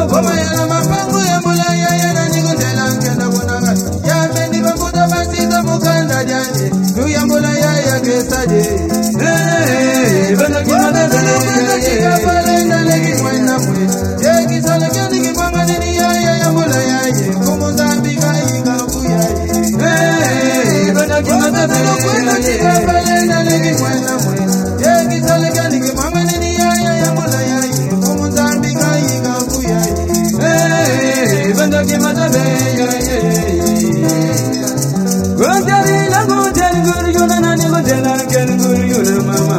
Oma yana mapangu ya mulaya yana nikundela nkenda kunaga. Ya bendi bakuta basita mukanda jani. Nuya mulaya ya kesade. Bana kimata zele ya palenda legi mwena mwe. Ye kisale kani kipanga nini ya mulaya ye. Kumuzambi kainga kuya ye. Bana kimata zele ya palenda legi mwena mwe. Ye kisale kani kipanga nini ya mulaya ye. Kumuzambi kainga kuya ye. Bana kimata zele Gondari la gondari guru yuna nani gondela ken guru yuna mama.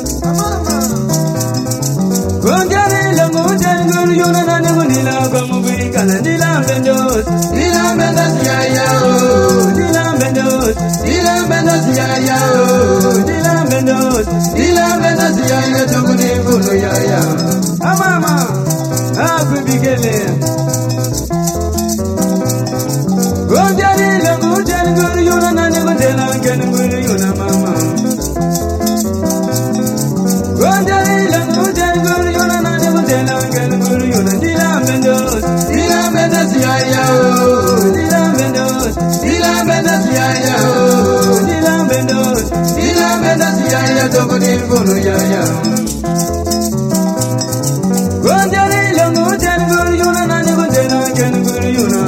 Gondari la gondari guru yuna nani gondela kamu biri kala dilam bendos ya ya oh dilam bendos ya ya oh dilam bendos ya ya tukuni bulu ya ya. Mama aku bigele. Gondari la gondari guru yuna nani gondela ken guru yuna mama. Gondari la gondari guru yuna nani gondela ken guru yuna dilam bendos ya ya oh dilam bendos ya ya oh dilam bendos ya ya tukuni bulu ya ya. Gondari la gondari guru yuna nani gondela ken guru yuna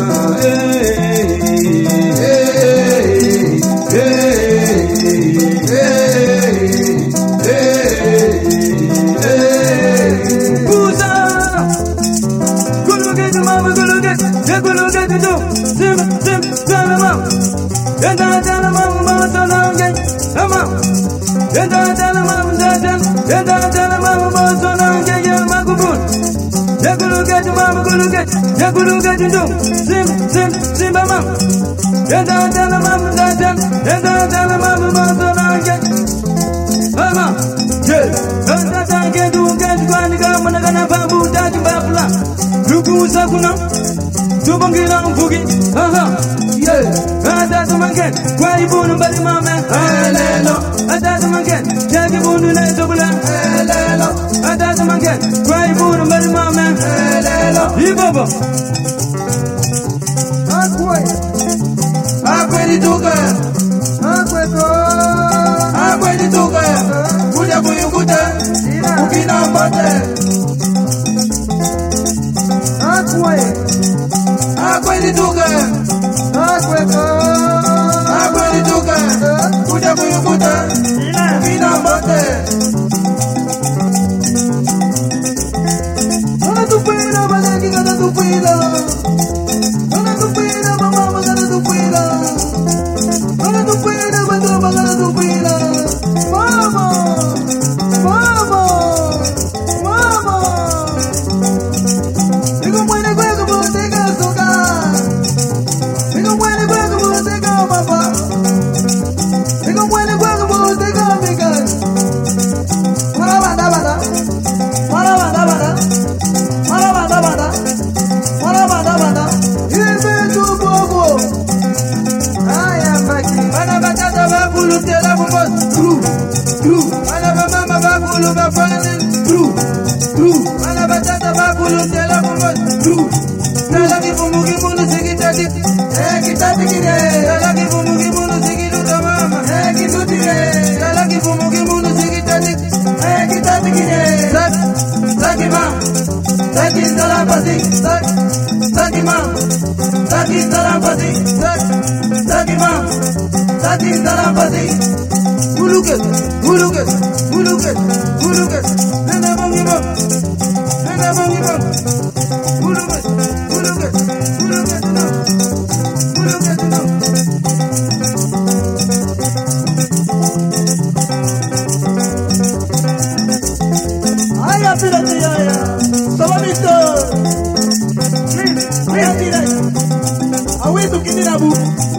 Awe tu kini nabu.